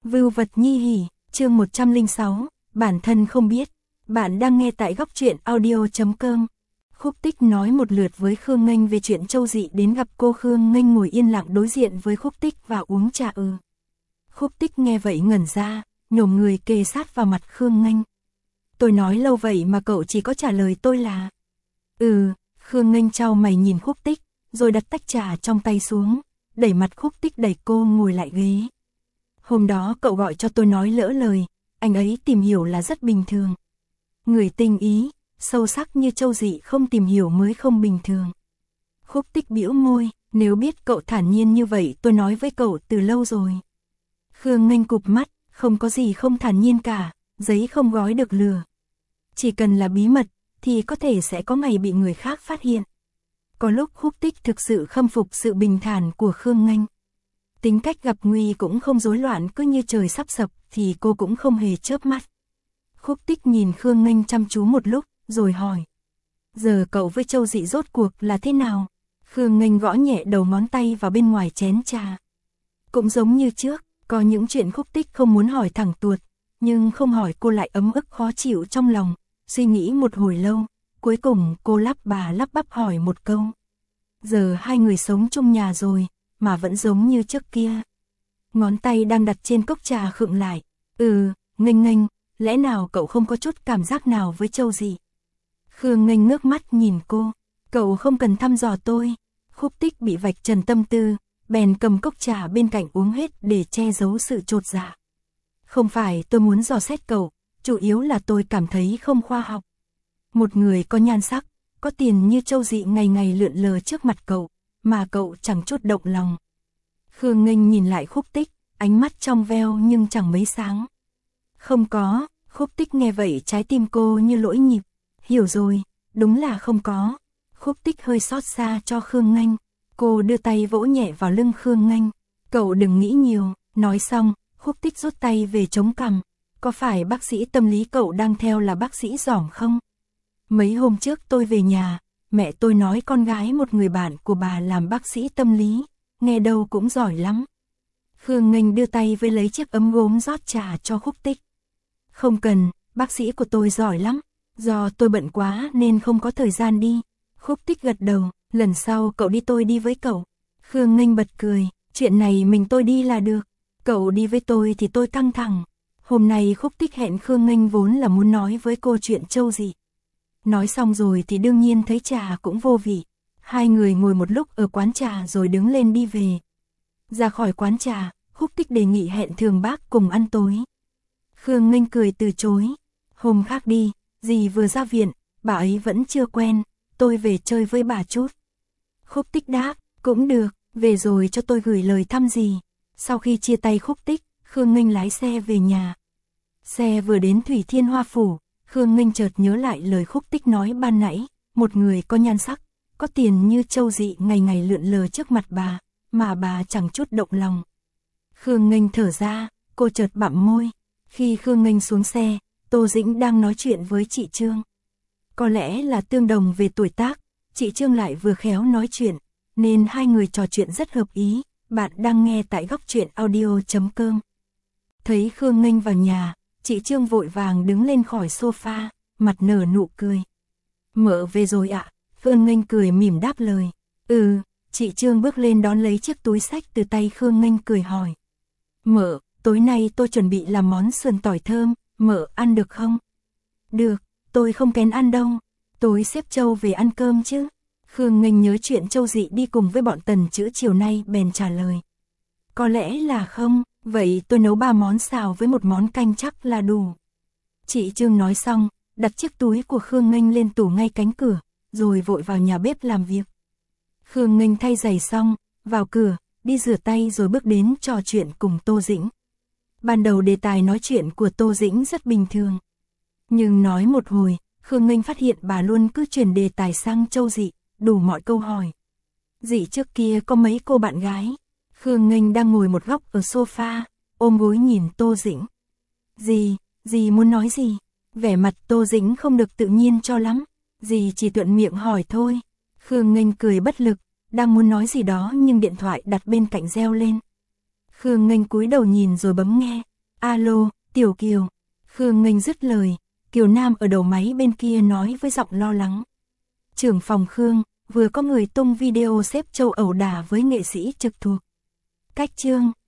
Vưu vật nhi hỉ, chương 106, bản thân không biết. Bạn đang nghe tại góc truyện audio.com. Khúc Tích nói một lượt với Khương Nghênh về chuyện Châu Dị đến gặp cô. Khương Nghênh ngồi yên lặng đối diện với Khúc Tích và uống trà. Khúc Tích nghe vậy ngẩn ra, nhổm người kề sát vào mặt Khương Nghênh. Tôi nói lâu vậy mà cậu chỉ có trả lời tôi là Khương Nghênh chau mày nhìn Khúc Tích, rồi đặt tách trà trong tay xuống, đẩy mặt Khúc Tích đẩy cô ngồi lại ghế. Hôm đó cậu gọi cho tôi nói lỡ lời, anh ấy tìm hiểu là rất bình thường. Người tinh ý, sâu sắc như Châu Dị không tìm hiểu mới không bình thường. Khúc Tích bĩu môi, nếu biết cậu thản nhiên như vậy tôi nói với cậu từ lâu rồi. Khương Nghênh cụp mắt, không có gì không thản nhiên cả, giấy không gói được lửa. Chỉ cần là bí mật, thì có thể sẽ có ngày bị người khác phát hiện. Có lúc Khúc Tích thực sự khâm phục sự bình thản của Khương Nghênh. Tính cách gặp nguy cũng không rối loạn, cứ như trời sắp sập thì cô cũng không hề chớp mắt. Khúc Tích nhìn Khương Nghênh chăm chú một lúc, rồi hỏi. Giờ cậu với Châu Dị rốt cuộc là thế nào? Khương Nghênh gõ nhẹ đầu ngón tay vào bên ngoài chén trà. Cũng giống như trước, có những chuyện Khúc Tích không muốn hỏi thẳng tuột, nhưng không hỏi cô lại ấm ức khó chịu trong lòng. Suy nghĩ một hồi lâu, cuối cùng cô lắp bà lắp bắp hỏi một câu. Giờ hai người sống chung nhà rồi, mà vẫn giống như trước kia. Ngón tay đang đặt trên cốc trà khựng lại. Nghênh Nghênh, lẽ nào cậu không có chút cảm giác nào với Châu Dị? Khương Nghênh ngước mắt nhìn cô. Cậu không cần thăm dò tôi. Khúc Tích bị vạch trần tâm tư, bèn cầm cốc trà bên cạnh uống hết để che giấu sự chột dạ. Không phải tôi muốn dò xét cậu, chủ yếu là tôi cảm thấy không khoa học. Một người có nhan sắc, có tiền như Châu Dị ngày ngày lượn lờ trước mặt cậu, mà cậu chẳng chút động lòng. Khương Nghênh nhìn lại Khúc Tích, ánh mắt trong veo nhưng chẳng mấy sáng. Không có. Khúc Tích nghe vậy trái tim cô như lỗi nhịp. Hiểu rồi, đúng là không có. Khúc Tích hơi xót xa cho Khương Nghênh. Cô đưa tay vỗ nhẹ vào lưng Khương Nghênh. Cậu đừng nghĩ nhiều. Nói xong, Khúc Tích rút tay về chống cằm. Có phải bác sĩ tâm lý cậu đang theo là bác sĩ Giỏm không? Mấy hôm trước tôi về nhà, mẹ tôi nói con gái một người bạn của bà làm bác sĩ tâm lý, nghe đâu cũng giỏi lắm. Khương Nghênh đưa tay với lấy chiếc ấm gốm rót trà cho Khúc Tích. Không cần, bác sĩ của tôi giỏi lắm, do tôi bận quá nên không có thời gian đi. Khúc Tích gật đầu, lần sau cậu đi tôi đi với cậu. Khương Nghênh bật cười, chuyện này mình tôi đi là được, cậu đi với tôi thì tôi căng thẳng. Hôm nay Khúc Tích hẹn Khương Nghênh vốn là muốn nói với cô chuyện Châu Dị. Nói xong rồi thì đương nhiên thấy trà cũng vô vị. Hai người ngồi một lúc ở quán trà rồi đứng lên đi về. Ra khỏi quán trà, Khúc Tích đề nghị hẹn Thường Bác cùng ăn tối. Khương Nghênh cười từ chối. Hôm khác đi, dì vừa ra viện, bà ấy vẫn chưa quen, tôi về chơi với bà chút. Khúc Tích đáp, cũng được, về rồi cho tôi gửi lời thăm dì. Sau khi chia tay Khúc Tích, Khương Nghênh lái xe về nhà. Xe vừa đến Thủy Thiên Hoa Phủ, Khương Nghênh chợt nhớ lại lời Khúc Tích nói ban nãy, một người có nhan sắc, có tiền như Châu Dị ngày ngày lượn lờ trước mặt bà, mà bà chẳng chút động lòng. Khương Nghênh thở ra, cô chợt bặm môi. Khi Khương Nghênh xuống xe, Tô Dĩnh đang nói chuyện với chị Trương. Có lẽ là tương đồng về tuổi tác, chị Trương lại vừa khéo nói chuyện, nên hai người trò chuyện rất hợp ý. Bạn đang nghe tại góc truyện audio.com. Thấy Khương Nghênh vào nhà, chị Trương vội vàng đứng lên khỏi sofa, mặt nở nụ cười. Mợ về rồi ạ. Khương Nghênh cười mỉm đáp lời. Chị Trương bước lên đón lấy chiếc túi xách từ tay Khương Nghênh cười hỏi. Mợ, tối nay tôi chuẩn bị làm món sườn tỏi thơm, mợ ăn được không? Được, tôi không kén ăn đâu. Tối xếp Châu về ăn cơm chứ. Khương Nghênh nhớ chuyện Châu Dị đi cùng với bọn Tần Chữ chiều nay bèn trả lời. Có lẽ là không, vậy tôi nấu 3 món xào với 1 món canh chắc là đủ. Chị Trương nói xong, đặt chiếc túi của Khương Nghênh lên tủ ngay cánh cửa, rồi vội vào nhà bếp làm việc. Khương Nghênh thay giày xong, vào cửa, đi rửa tay rồi bước đến trò chuyện cùng Tô Dĩnh. Ban đầu đề tài nói chuyện của Tô Dĩnh rất bình thường. Nhưng nói một hồi, Khương Nghênh phát hiện bà luôn cứ chuyển đề tài sang Châu Dị, đủ mọi câu hỏi. Dị trước kia có mấy cô bạn gái. Khương Nghênh đang ngồi một góc ở sofa, ôm gối nhìn Tô Dĩnh. Dì muốn nói gì? Vẻ mặt Tô Dĩnh không được tự nhiên cho lắm. Dì chỉ thuận miệng hỏi thôi. Khương Nghênh cười bất lực, đang muốn nói gì đó nhưng điện thoại đặt bên cạnh reo lên. Khương Nghênh cúi đầu nhìn rồi bấm nghe, Alo, Tiểu Kiều. Khương Nghênh dứt lời, Kiều Nam ở đầu máy bên kia nói với giọng lo lắng. Trưởng phòng Khương, vừa có người tung video xếp Châu ẩu đả với nghệ sĩ trực thuộc. Cách chương.